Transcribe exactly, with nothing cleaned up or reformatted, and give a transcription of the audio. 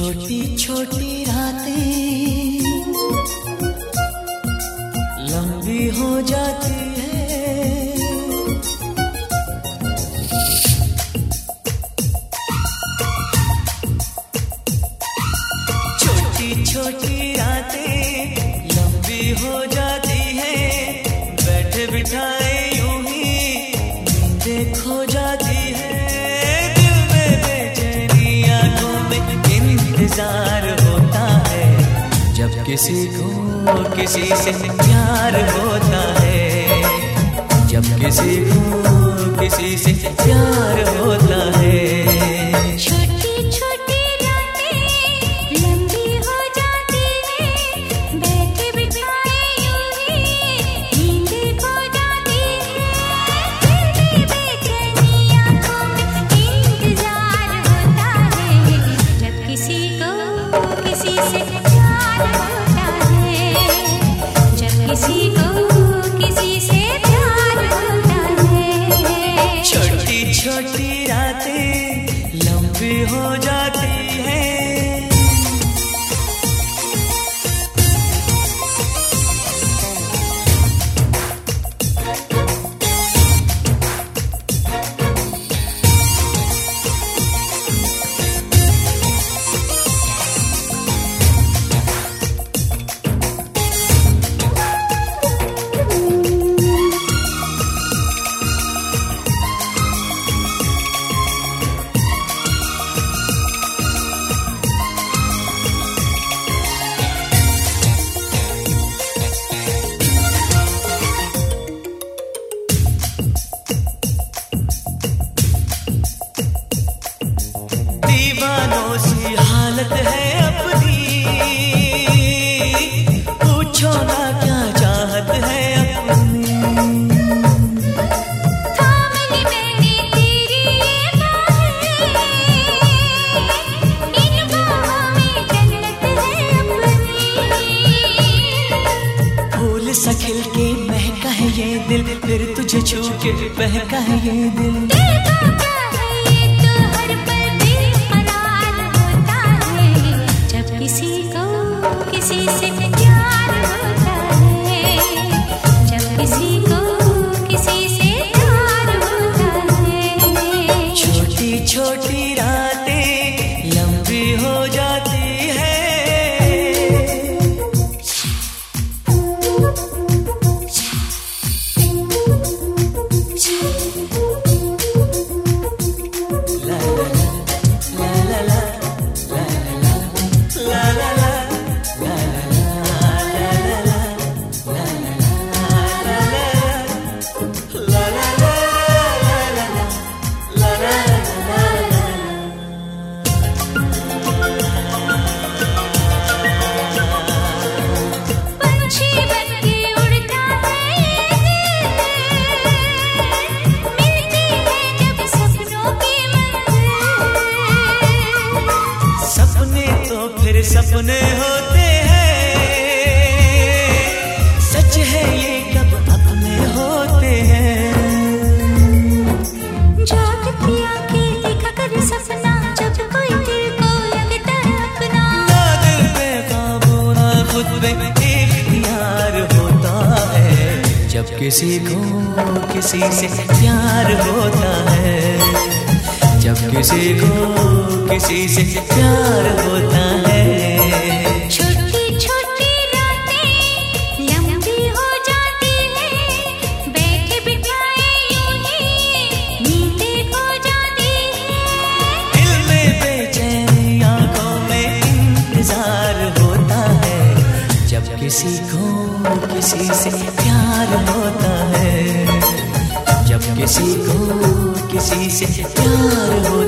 छोटी छोटी रातें लंबी हो जाती है, छोटी छोटी रातें लंबी हो जाती है, बैठे बिठाए यूं ही नींदें खो जाती है, दिल में बेचैनी आंखों में इंतजार होता है, जब किसी को किसी से प्यार होता है, जब किसी को किसी से प्यार होता है। छोटी छोटी रातें लंबी हो जाती है, बैठे बिठाए यूं ही नींदें खो जाती है, दिल में बेचैनी आंखों में इंतजार होता है, जब किसी को किसी से प्यार होता है, जब किसी को किसी से प्यार होता है। छोटी छोटी रातें लंबी हो जाती है। दीवानों सी हालत है अपनी, पूछो ना क्या चाहत है अपनी, थामली मैंने तेरी ये बाहें, इन बाहों में जन्नत है अपनी, फूल सा खिल के महका है ये दिल, फिर तुझे छू के बहका है ये दिल, दिल का क्या है ये तो हर पल बेकरार होता है, जब किसी को किसी से प्यार होता है, जब किसी को किसी से प्यार होता है। छोटी छोटी रातें लंबी हो जाती है। ला ला ला ला ला ला ला ला ला ला पंछी बनके उड़ता है ये दिल, मिलती है जब सपनों की मंजिल, सपने तो फिर सपने होते हैं, सच है ये कब अपने होते हैं, जागती आंखें देखा कर सपना, जब कोई दिल को लगता है अपना, ना दिल पे काबू ना खुद पे इख्तियार होता है, जब किसी को किसी से प्यार होता है, जब किसी को किसी से प्यार होता है। छोटी छोटी रातें लंबी हो जाती है, बैठे बिठाए यूं ही नींदें खो जाती है, दिल में बेचैनी आंखों में इंतजार होता है, जब किसी को किसी से प्यार होता है, जब किसी को किसी से प्यार होता है।